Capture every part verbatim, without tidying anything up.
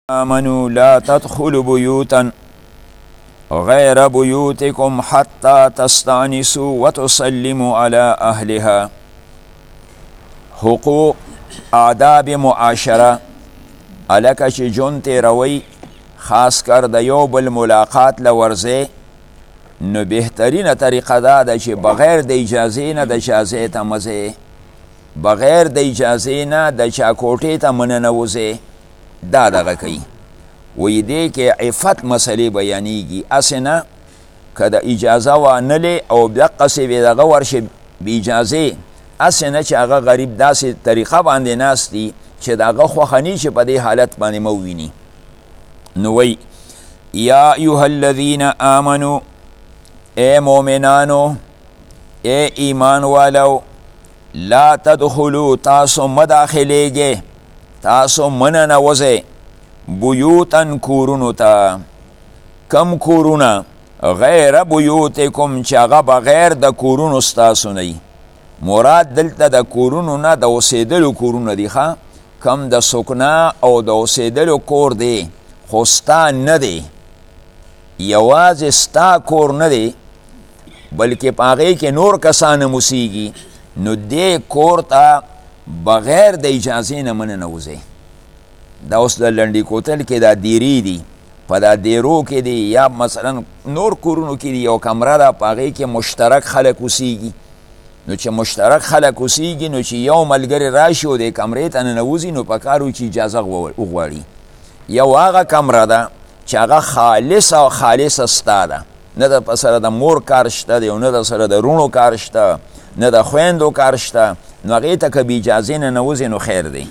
آمنوا لا تدخلوا بيوتا غير بيوتكم حتى تستأنسوا وتسلموا على أهلها. حقوق آداب معاشره الکه چې جون تیروي خاص کر د یو بل ملاقات لورځي نو بهترینه طریقه دا ده چې بغیر د اجازې نه د چا ځای ته مه ځې، بغیر د اجازې نه د چا کوټې ته مه ننوځې. دا دغه کوي وی دې کې عفت مسلې بیانیږي. هسې نه که د اجازه وانلې او دقسې بې دغه ورشي بې اجازې، هسې نه چې هغه غریب داسې طریقه باندې ناست دي چې د هغه خوښه نی چې په دې حالت باندې مه وویني. نو وی یا ایها الذین آمنو، ای مؤمنانو، ای ایمان والو، لا تدخلو تاسو مداخلیږئ، تاسو مننوځئ بیوتن کورونو ته. کم کورونه؟ غیر بیوتکم، چې هغه بغیر د کورونو ستاسو نه. مراد دلته د کورونو نه د اوسېدلو کورونه دي. ښه کم د سکنا او د اوسېدلو کور دی، خو ستا نه دی، یوازې ستا کور نه دی بلکې په هغې کې نور کسان هم اوسېږي. نو دې کور ته بغیر د اجازې نه مه ننوځئ. دا اوس د لنډي کوتل کې دا دیرې دي، په دا دیرو کې دي یا مثلا نور کورونو کې دي یو کمره ده، په هغې کې مشترک خلک اوسېږي. نو چې مشترک خلک اوسېږي نو چې یو ملګری راشي او د کمرې ته ننوځي نو پکار وي چې اجازه وغواړي. یو هغه کمره ده چې هغه خالصه او خالصه ستا ده، نه د په سره د مور کار شته دی او نه د سره د رونو کار شته، نه د خویندو کار شته. نو هغې ته که بې اجازې ننوځې نو خیر دی.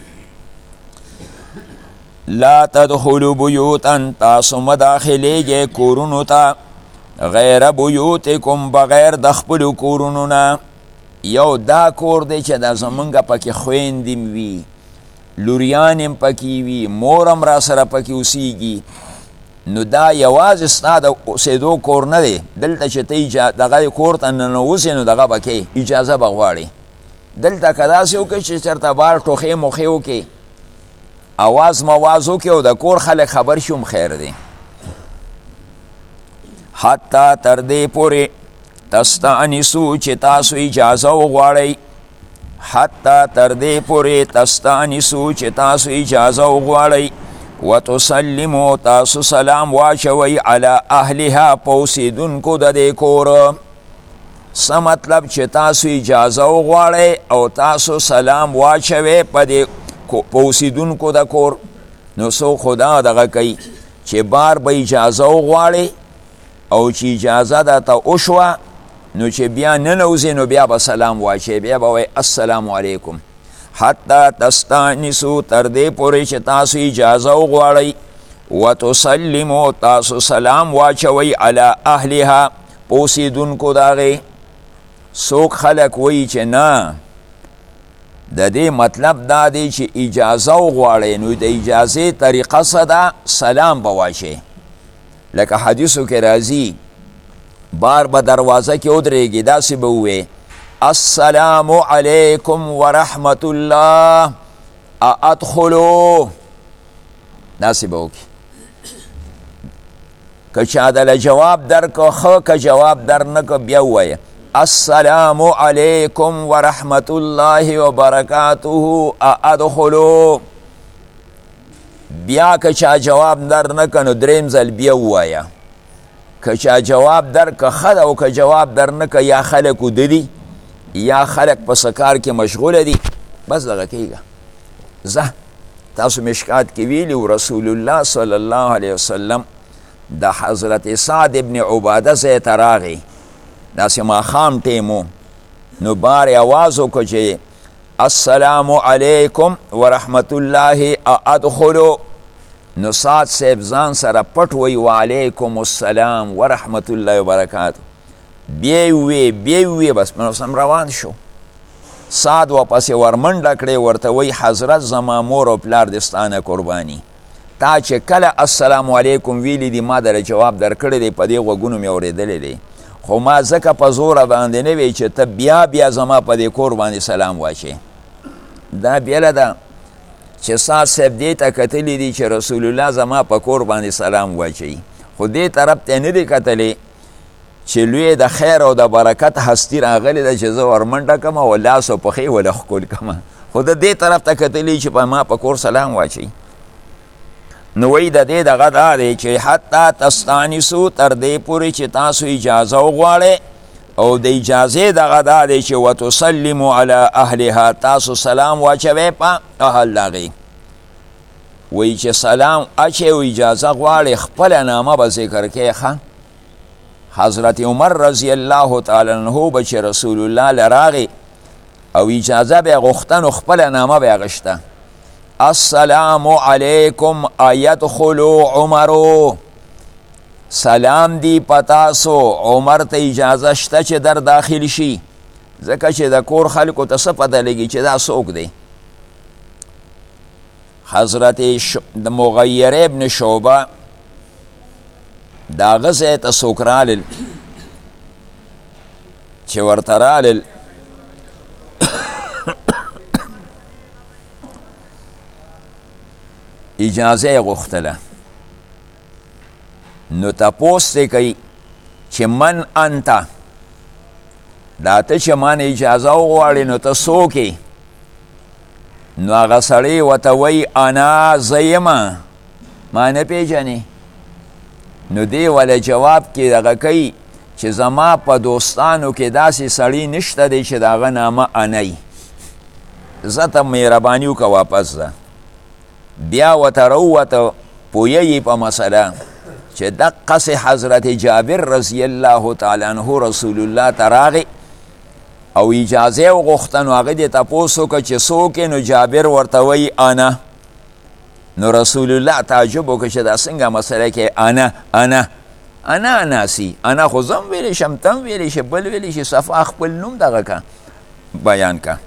لا تدخلوا بیوتا، تاسو مداخلیږئ کورونو ته، غیر بیوتکم، بغیر د خپلو کورونو نه. یو دا کور دی چې دا زمونږ پکې خویندې م وي، لوریان هم پکې وي، مور هم را سره پکې اوسېږي. نو دا یوازې ستا د اوسېدو کور نه دی. دلته چې ته دغه کور ته ننوځې نو دغه به کې اجازه به غواړې. دلته که داسې وکړې چې چېرته بار ټوخې موخې وکړې، اواز مواز وکړې او د کور خلک خبر شي هم خیر دی. حتی تر دې پورې تستأنسو چې تاسو اجازه وغواړئ، حتی تر دې پورې تستأنسو چې تاسو اجازه وغواړئ، وتسلمو تاسو سلام واچوئ علی اهلها، په اوسېدونکو د دې کور. څه مطلب چې تاسو اجازه وغواړئ او تاسو سلام واچوئ په دې په اوسېدونکو د کور. نو څوک خو دا دغه کوي چې بار به اجازه وغواړئ او چې اجازه درته وشوه نو چې بیا ننوځې نو بیا به سلام واچوئ، بیا به وایي السلام علیکم. حتی تستأنسو، تر دې پورې چې تاسو اجازه وغواړئ، وتسلمو تاسو سلام واچوئ علی اهلها، په اوسېدونکو د هغې. څوک خلک وایي چې نه، د دې مطلب دا دی چې اجازه وغواړئ نو د اجازې طریقه څه ده؟ سلام به واچئ. لکه حدیثو کې راځي بار به دروازه کې ودرېږي، داسې به ووایې السلام علیکم ورحمت الله ادخلو، داسې به وکړي. که چا دله جواب درکړه ښه، که جواب در نه کړه بیا ووایه السلام علیکم ورحمت الله وبرکاته ادخلو. بیا که چا جواب در نه کړه نو دریم ځل بیا ووایه. که چا جواب در که ښه ده او که جواب در نه که یا خلک وده دي یا خلک په څه کار کې مشغوله دي، بس دغه کېږه. زه تاسو مشکات کې ویلي رسول الله صلی الله علیه وسلم د حضرت سعد ابن عباده ځای ته راغی، داسې ماښام ټیم نو بار یې اواز وکړو چې السلام علیکم ورحمت الله ادخلو. نو سعد صاحب ځان سره پټ وی وعلیکم السلام ورحمت الله وبرکاته. بیا یې ووی بیا یې ووی بس منوسم روان شو. سعد واپسې ورمنډه کړې، ورته وی حضرت زما مور او پلار دې ستانه قرباني، تا چې کله السلام علیکم ویلی دی ما در جواب در کړی دی، په دې غوږونو مې اورېدلی دی، خو ما ځکه په زوره باندې نه وی چې ته بیا بیا زما په دې کور باندې سلام واچې. دا بیله ده چې سات صاحب دې ته کتلی دي چې رسول الله زما په کور باندې سلام واچوي خو دې طرف ته نه دی کتلی چې لوی د خیر او د برکت هستی راغلی ده چې زه ورمنډه کړم او لاس او پښې وله ښکل کړم خو د دې طرف ته کتلی چې په ما په کور سلام واچوي نو وایي د دې دغه دا دی چې حتی تستانسو تر دې پورې چې تاسو اجازه وغواړئ او د اجازې دغه دا دی چې وتسلمو علی اهلها تاسو سلام واچوئ په اهل د هغې وایي چې سلام اچئ او اجازه غواړئ خپله نامه به ذکر کوئ ښه حضرت عمر رضی الله تعالی عنه به چې رسول الله له راغی او اجازه به یې غوښته نو خپله نامه به یې غشته السلام علیکم ایدخلو عمرو سلام دی پتاسو عمر ته اجازه شته چې در داخل شي ځکه چې د کور خلکو ته څه پته لګي چې دا څوک دی حضرت د مغیر ابن شعبه د هغه ځای ته څوک رالل چې ورته رالل اجازه یې غوښتله نو تپوس دی کوي چې من انته دا ته چې ما نه اجازه وغواړې نو ته څوک یې نو هغه سړی ورته وایي انا زه یمه ما نه پېژنې نو دی وله جواب کې دغه کوي چې زما په دوستانو کې داسې سړی نشته دی چې د هغه نامه انی زه ته مهرباني وکړه واپس ده بیا ورته راووته پوهیږي په مسله چې دقسې حضرت جابر رضی الله تعالی عنه رسول الله ته راغی او اجازه یې وغوښته نو هغه دې تپوس وکړه چې څوک نو جابر ورته وایي انا نو رسول الله تعجب وکړه چې دا څنګه مسله کې انا انا انا اناسي انا خو زه هم ویلی شم ته هم ویلی شي بل ویلی شي صفا خپل نوم دغه که بیان که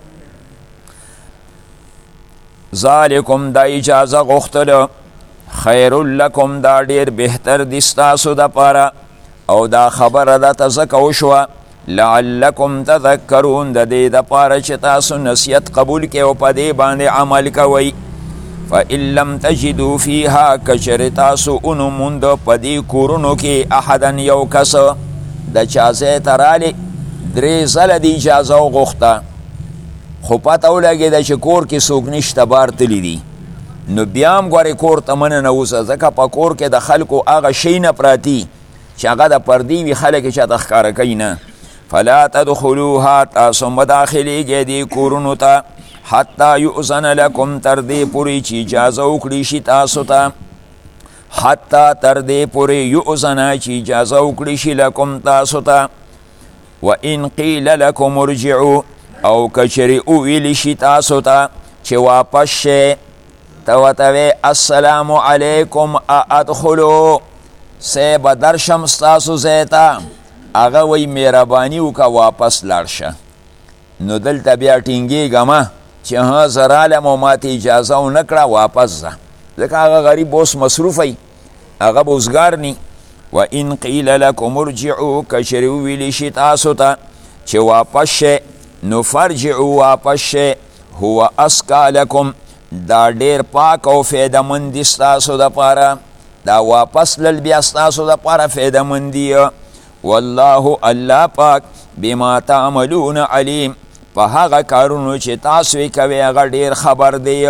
ذالکم دا اجازه غوښتله خیر لکم دا ډیر بهتر دی ستاسو دپاره او دا خبره ده ځکه وشوه لعلکم تذکرون د دې دپاره چې تاسو نصیحت قبول کړئ او په دې باندې عمل کوئ فإن لم تجدوا فیها کچرې تاسو ونه موند په دې کورونو کې احدا یو کس د چا ځای ته رالې درې ځله د اجازه وغوښته خو پته ولګېده چې کور کې څوک نشته بار تللی دي نو بیا هم ګورې کور ته مننه اوسه ځکه په کور کې د خلکو هغه شی نه پراتی چې هغه د پردي وي خلک یې چاته ښکاره کوي نه فلا تدخلوها تاسو مه داخلیږئ دې کورونو ته حتی یؤذن لکم تر دې پورې چې اجازه وکړي شي تاسو ته حتی تر دې پورې یؤذن چې اجازه وکړي شي لکم تاسو ته وان قیل لکم ارجعوا او کچرې وویلی شي تاسو ته چې واپس شئ ته ورته وی السلام علیکم ادخلو سی به درشم ستاسو ځای ته هغه وی مهرباني وکړه واپس لاړ شه نو دلته بیا ټینګېږمه چې ها زه رالم او ماته اجازه ونه کړه واپس ځه ځکه هغه غریب اوس مصروف وی هغه به اوسګار ني وان قیل لکم ارجعو کچرې وویلی شي تاسو ته چې واپس شئ نو فرجعو واپس شئ هو اسکا لکم دا ډیر پاک او فایده مند دي ستاسو دپاره دا واپس لل بیا ستاسو دپاره فایده مند دي والله الله پاک بما تعملون علیم په هغه کارونو چې تاسو یې کوئ هغه ډیر خبر دی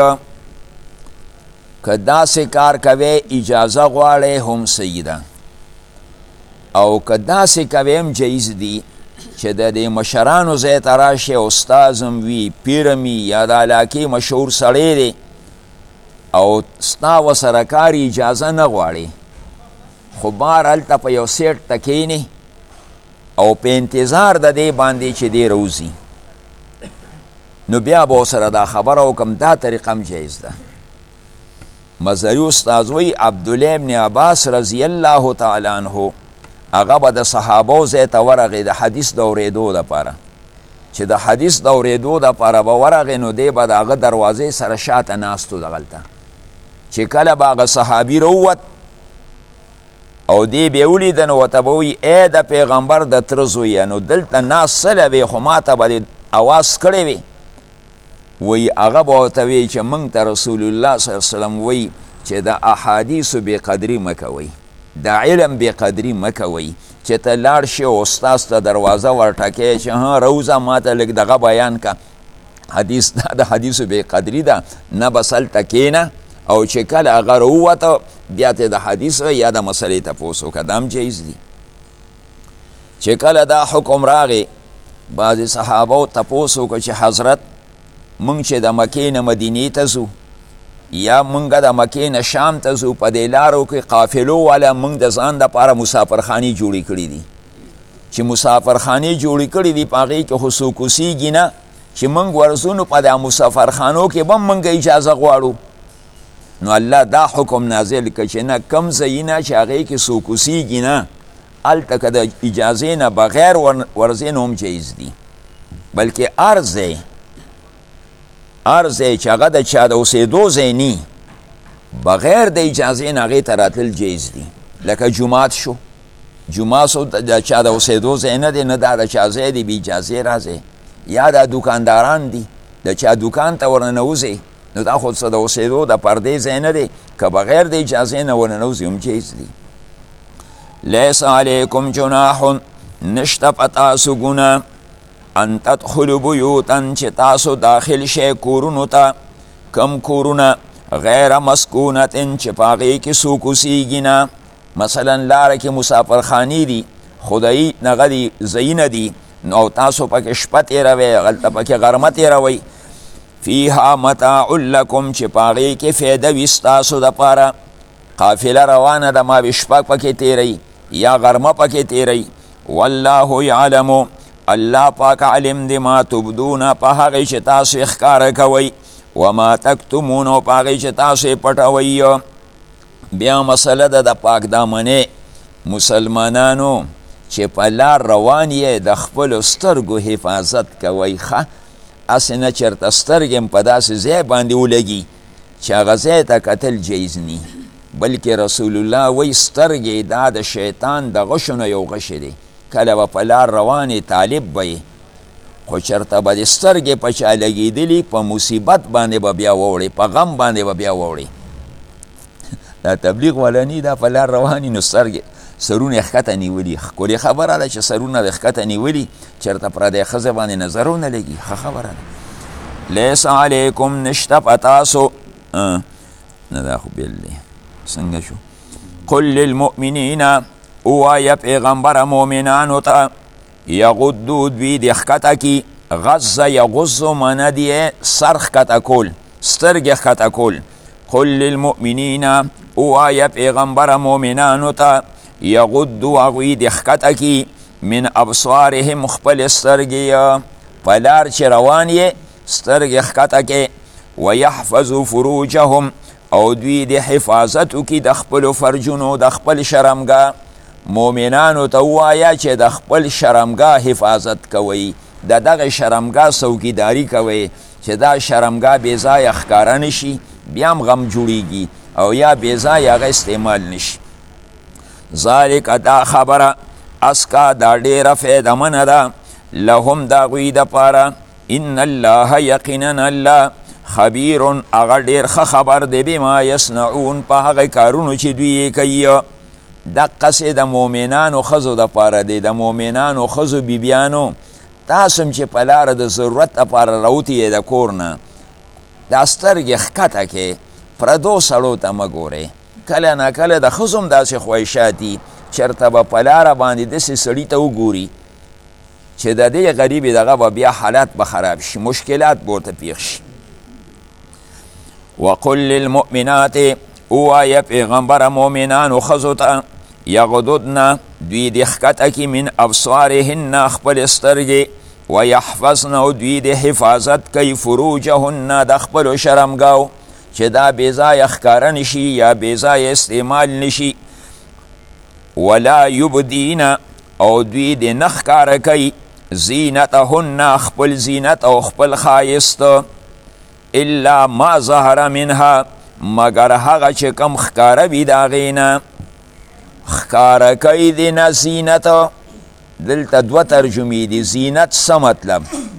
که داسې کار کوئ اجازه غواړئ هم صحیح ده او که داسې کوئ هم جایز دی چې د دې مشرانو ځای ته راشي استاذ هم وي پیر هم وي یا د علاقې مشهور سړی دی او ستا ورسره کار اجازه نه غواړي خو بار هلته په یو سیټ ته کښېني او په انتظار د دې باندې چې دی روځي نو بیا به ورسره دا خبره وکړم دا طریقه هم جایز ده مزري استاذ وایي عبدالله ابن عباس رضی الله تعالی عنه هغه به د صحابو ځای ته ورغی د حدیث د اورېدو دپاره چې د حدیث د اورېدو دپاره به ورغی نو دی به د هغه دروازې سره شاته ناست و دغلته چې کله به هغه صحابي راووت او دی به یې ولیده نو ورته به وایي ای د پیغمبر د تره زویه نو دلته ناست څله وې خو ما ته به دې اواز کړی وې وی هغه به ورته وی چې موږ ته رسول الله صلی الله علیه وسلم وی چې د احادیثو بې قدري مه کوئ، د علم بې قدري مه کوئ، چې ته لاړ شي او استاذ ته دروازه ورټکې چې ها روزه ما ته لږ دغه بیان که، حدیث دا د حدیثو بې قدري ده. نه بس هلته کښېنه او چې کله هغه راووته بیا ته د حدیث یا د مسلې تپوس وکړه، دا هم جایز دي. چې کله دا حکم راغی بعضې صحابو تپوس وکړه چې حضرت مونږ چې د مکې نه مدینې ته ځو یا مونږ د مکې نه شام ته ځو، په دې لارو کې قافلو والا مونږ د ځان دپاره مسافرخانې جوړې کړي دي، چې مسافرخانې جوړې کړي دي په هغې کې خو څوک اوسېږي نه، چې مونږ ورځو نو په دا مسافرخانو کې به مونږ اجازه غواړو. نو الله دا حکم نازل که چې نه کم ځایونه چې هغې کې څوک اوسېږي نه هلته که د اجازې نه بغیر ورځې نو هم جایز دي، بلکې هر ځای هر ځای چې هغه د چا د اوسېدو ځای نی بغیر د اجازې نه هغې ته راتلل جایز دي. لکه جومات شو، جومات شو د چا د اوسېدو ځای نه دی، نه دا د چا ځای دی بې اجازې راځي، یا دا دوکانداران دي د چا دوکان ته ورننوځي نو دا خو څه د اوسېدو د پردې ځای نه دی، که بغیر د اجازې نه ورننوځي هم جایز دي. لیس علیکم جناح نشته په تاسو ګناه ان تدخلوا بیوتن چې تاسو داخل شئ کورونو ته، کم کورونه غیر مسکونتن چې په هغې کې څوک اوسېږي نه، مثلا لاره کې مسافرخانې دي خدایي نغه دي ځایونه دي نو تاسو پکې شپه تېروئ، هلته پکې غرمه تېروئ. فیها متاع لکم چې په هغې کې فایده وي ستاسو دپاره، قافله روانه ده ما به شپه پکې تېروئ یا غرمه پکې تېروئ. والله یعلمو الله پاک علم دی ما تبدون په هغې چې تاسو یې ښکاره کوئ وما تکتمون او په هغې چې تاسو یې پټوئ. بیا مسله ده د پاک دامنې مسلمانانو چې په لار روان یې د خپلو سترګو حفاظت کوئ، ښه هسې نه چېرته سترګې هم په داسې ځای باندې ولګي چې هغه ځای ته کتل جایز نی، بلکې رسول الله وی سترګې دا د شیطان د غشو نه یو غشی دی، کله به په لار روانې طالب به خو چېرته به د سترګې په چا لګېدلي په مصیبت باندې به بیا ووړې، په غم باندې به بیا ووړې. دا تبلیغ ولني دا په لار روانې نو سترګې سرونه یې ښکته نیولي، ښکلې خبره ده چې سرونه د ښکته نیولي چېرته پردی ښځه باندې نظر ونه لګي، ښه خبره ده. لیس علیکم نشته په تاسو نه دا خو بېل دی څنګه شو. قل للمؤمنین ووایه پیغمبره مؤمنانو ته یغضو دوی دې ښکته کي، غضه یغضو معنه دی سر ښکته کول، سترګې ښکته کول. قل للمؤمنین ووایه پیغمبره مؤمنانو ته یغضو هغوی دې ښکته کي من ابصارهم خپل سترګې، په لار چې روان یې سترګې ښکته کې، ویحفظو فروجهم او دوی د حفاظت وکړي د خپلو فرجونو د خپل شرمګاه. مؤمنانو ته ووایه چې د خپل شرمګاه حفاظت کوئ، د دغه شرمګاه څوکیداري کوئ چې دا شرمګاه بې ځایه ښکاره نه شي، بیا هم غم جوړیږي او یا بې ځایه هغه استعمال نه شي. ذالک دا خبره اسکا دا ډېره فایدهمنه ده لهم د هغوی دپاره، ان الله یقینا الله خبیر هغه ډېر ښه خبر دی بما یصنعون په هغه کارونو چې دوی یې کوي. دقسې د مؤمنانو ښځو دپاره دی، د مؤمنانو ښځو بیبیانو تاسو هم چې په لاره د ضرورت دپاره راوتې یې د کور نه دا سترګې ښکته کې پردو سړو ته مه ګورئ. کله ناکله د ښځو هم داسې خواهشات دي چېرته به په لاره باندې داسې سړي ته وګوري چې د دې غریبې دغه به بیا حالات به خراب شي، مشکلات به ورته پیښ شي. وقل للمؤمنات ووایه پیغمبره مؤمنانو ښځو ته یغضضن دوی دې ښکته کي من ابصارهن خپل سترګې، ویحفظن او دوی دې حفاظت کوي فروجهن د خپلو شرمګاو چې دا بې ځایه ښکاره نشي یا بې ځایه استعمال نشي. ولا یبدین او دوی دې نه ښکاره کوي زینتهن خپل زینت او خپل ښایست، الا ما ظهر منها مگر هغه چې کم ښکاره وي د هغې نه. ښکاره کوي دې نه زینت، دلته دوه ترجمې دي. زینت څه مطلب؟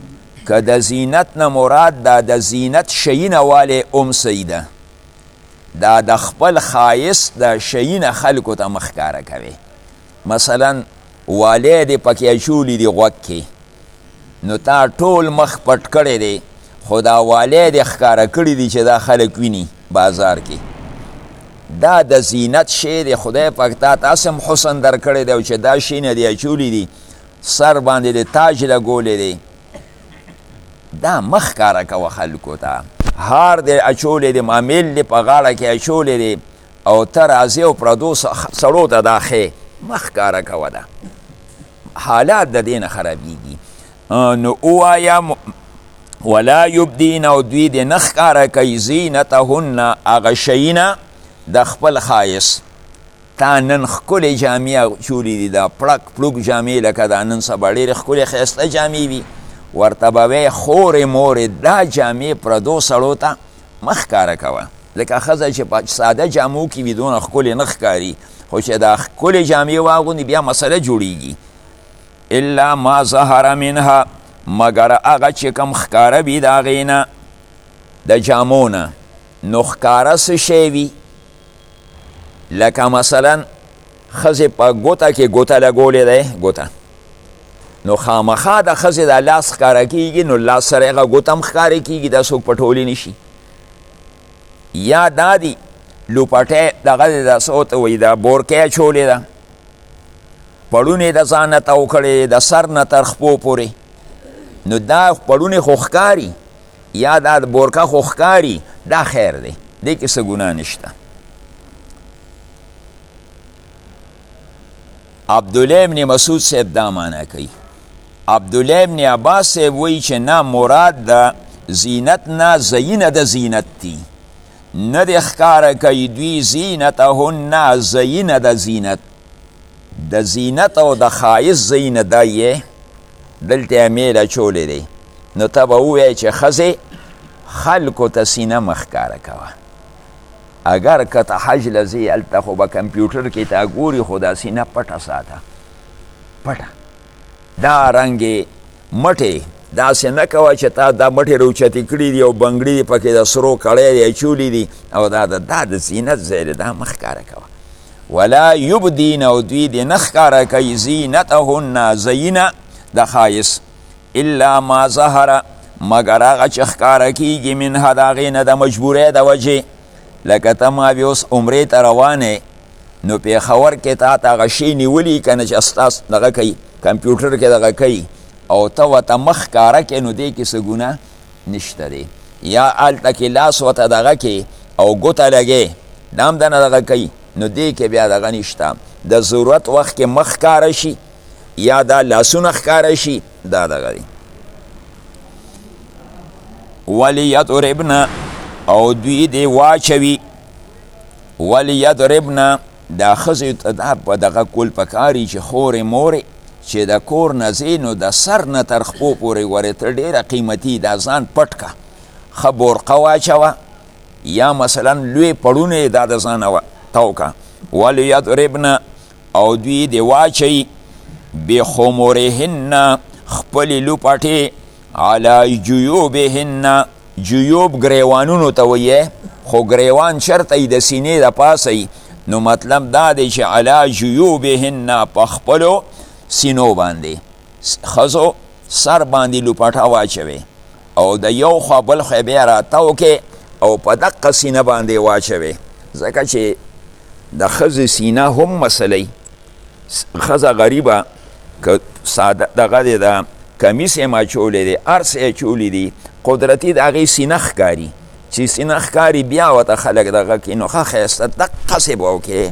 که د زینت نه مراد دا د زینت شیینه والی ام سیده دا د خپل خایس د شیینه خلکو ته مخکاره کوي. مثلا والی دی پکې اچولی دی غوږ کې، نو تا ټول مخ پټ کړی دی، خو دا والی دی ښکاره کړی دی چې دا خلک ویني بازار کې. دا د زینت شی دی، خدای پاک تا تاسې هم حسن در کړی دی او چې دا شی نه دی اچولی دی، سر باندې دی تاج لګولی دی، دا مخ کاره کوه خلکو ته. هار دی اچولی دی، مامیل دی په غاړه کې اچولی دی او ته راځې او پردو سړو ته دا ښې مخ کاره کوه. ده حالات د دې نه خرابېږي. نو ووایه ولا یبدین او دوی دې نه ښکاره کوي زینتهن هغه شیونه د خپل خایس. تا نن ښکلې جامې اچولي دي، دا پړک پړوک جامې لکه دا نن سبا ډېرې ښکلې ښایسته جامې وي، ورته به وایې خورې مورې دا جامې پردو سړو ته مه ښکاره کوه. لکه ښځه چې په ساده جامو کې وي دونه ښکلې نه ښکاري، خو چې دا ښکلې جامې واغوندي بیا مسله جوړیږي. الا ما ظهر منها مگر هغه چې کوم ښکاره وي د هغې نه د جامو نه. نو ښکاره څه شی وي؟ لکه مثلا ښځې په ګوته کې ګوته لګولې دی ګوته، نو خامخا د ښځې د لاس ښکاره کېږي، نو لاس سره هغه ګوته هم ښکاره کېږي، دا څوک پټولی نه شي. یا دا دی لوپټی دغه دی دا څه ورته وایي دا بورکۍ اچولې ده، پړونې د ځان نه تاو کړې د سر نه تر خپو پورې، نو دا پړونې خو ښکاري یا دا بورکه خو ښکاري، دا خیر دی، دې کې څه ګناه نشته. عبدالله ابن مسعود صاحب دا معنی کوي. عبدالله ابن عباس صاحب وایي چې نه مراد د زینت نه زینه د زینت دی، نه د ښکاره کوي دوی زینتهن زینه د زینت، د زینت او د ښایست زینه دا یې دلته یې میل اچولی دی. نو ته به ووایې چې ښځې خلکو ته سینه مه ښکاره کوه. اگر که ته حج له ځې هلته خو به کمپیوټر کې تا ګوري، خو دا سینه پټه ساته پټه. دا رنګې مټې داسې نه کوه چې تا دا مټې راوچتې کړي دي او بنګړي دي پکې د سرو کړی دی اچولي دي او دا د دا د زینت ځای دی، دا مه ښکاره کوه. ولا یبدین او دوی دې نه ښکاره کوي زینتهن زینه د ښایست الا ما ظهر مگر هغه چې ښکاره کېږي منها د هغې نه د مجبورۍ د وجې. لکه ته ما بیا اوس عمرې ته روانې، نو پېښور کې تا ته هغه شی نیولي که نه چې ستاسو دغه کوي کمپیوټر کې دغه کوي او ته ورته مخ ښکاره کړې، نو دې کې څه ګناه نشته دی. یا هلته کې لاس ورته دغه کې او ګوته لګې دا هم دنه دغه کوي، نو دې کې بیا دغه نشته. د ضرورت وخت کې مخ ښکاره شي یا دا لاسونه ښکاره شي، دا دغه دی. ولیضربن او دوی دې واچوي، ولیضربن دا ښځې ته په دغه کول پکاري چې خورې مورې چې د کور نه ځې نو د سر نه تر خپو پورې ورې ته ډېره قیمتي دا ځان پټ که، ښه بورقه واچوه یا مثلا لوی پړونه دا د ځانه تاو که. ولیضربن او دوی دې واچوي بخمرهن خپلې لوپټې علی جیوبهن، جیوب گریوانونو ته ویې، خو گریوان شرط ای د سینې د پاسه ای، نو مطلب دا دی چې علی جیوبهن په خپلو سینو باندې ښځو سر باندې لوپټه واچوي او د یو خوا بل خوا بیا راتاو کې او په دقه سینه باندې واچوي، ځکه چې د ښځې سینه هم مسئله ښځه غریبه که ساده دغه دی د کمیس یې اچولی دی، هر څه یې اچولی دی، قدرتي د هغې سینه ښکاري، چې سینه ښکاري بیا ورته خلک دغه کوي، نو ښه ښایسته دقسې به وکړې،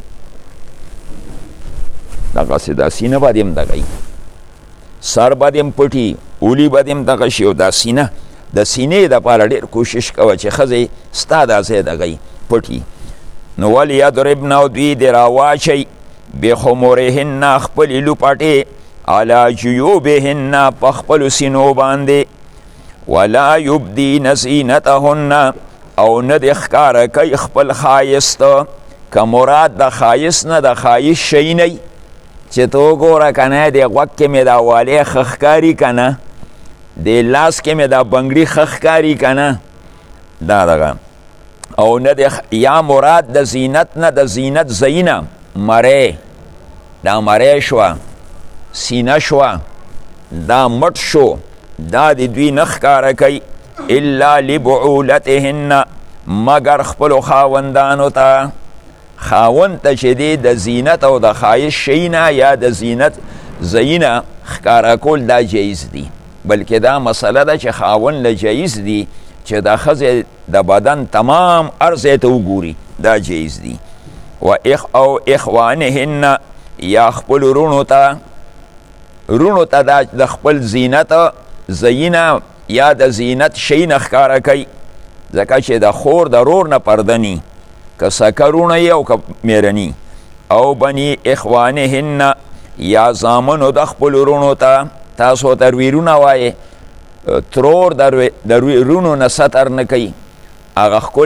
دغسې دا سینه به دې هم دغه وي، سر به دې هم پټي، اولی به دې هم دغه شي، او دا سینه د سینې دپاره ډېر کوشش کوه چې ښځې ستا دا ځای دغه وي پټي. نو ولیضربن او دوی دې راواچوي بخمرهن خپلې لوپټې علی جیوبهن په خپلو سینو باندې. ولا یبدین زینتهن او نه دې ښکاره کوي خپل ښایست، که مراد د ښایست نه د ښایست شی نه چې ته وګوره که نه دې غوږ کې مې دا والی ښه ښکاري که نه، د لاس کې مې دا بنګړي ښه ښکاري که نه دا دغه او نه د یا مراد د زینت نه د زینت زینه مری دا مری شوه سینه شوه دا مټ شو دا د دوی نه ښکاره کوي الا لبعولتهن مگر خپلو خاوندانو ته خاوند ته چې دی د زینت او د ښایست شی نه یا د زینت زینه ښکاره کول دا جایز دی بلکې دا مسله ده چې خاوند له جایز دی چې د ښځې د بدن تمام هر ځای ته وګوري دا جایز دی و اخ او اخوانهن یا خپل رونو ته رونو ته دا د خپل زینت زینه یا د زینت شی نه ښکاره کوي ځکه چې د خور د رور نه پرده نی که سکه رونه یې او که میرني او بني اخوانهن یا زامنو د خپل رونو ته تاسو ته رویرونه وایې ترور د رونو نه ستر نه کوي هغه ښکلی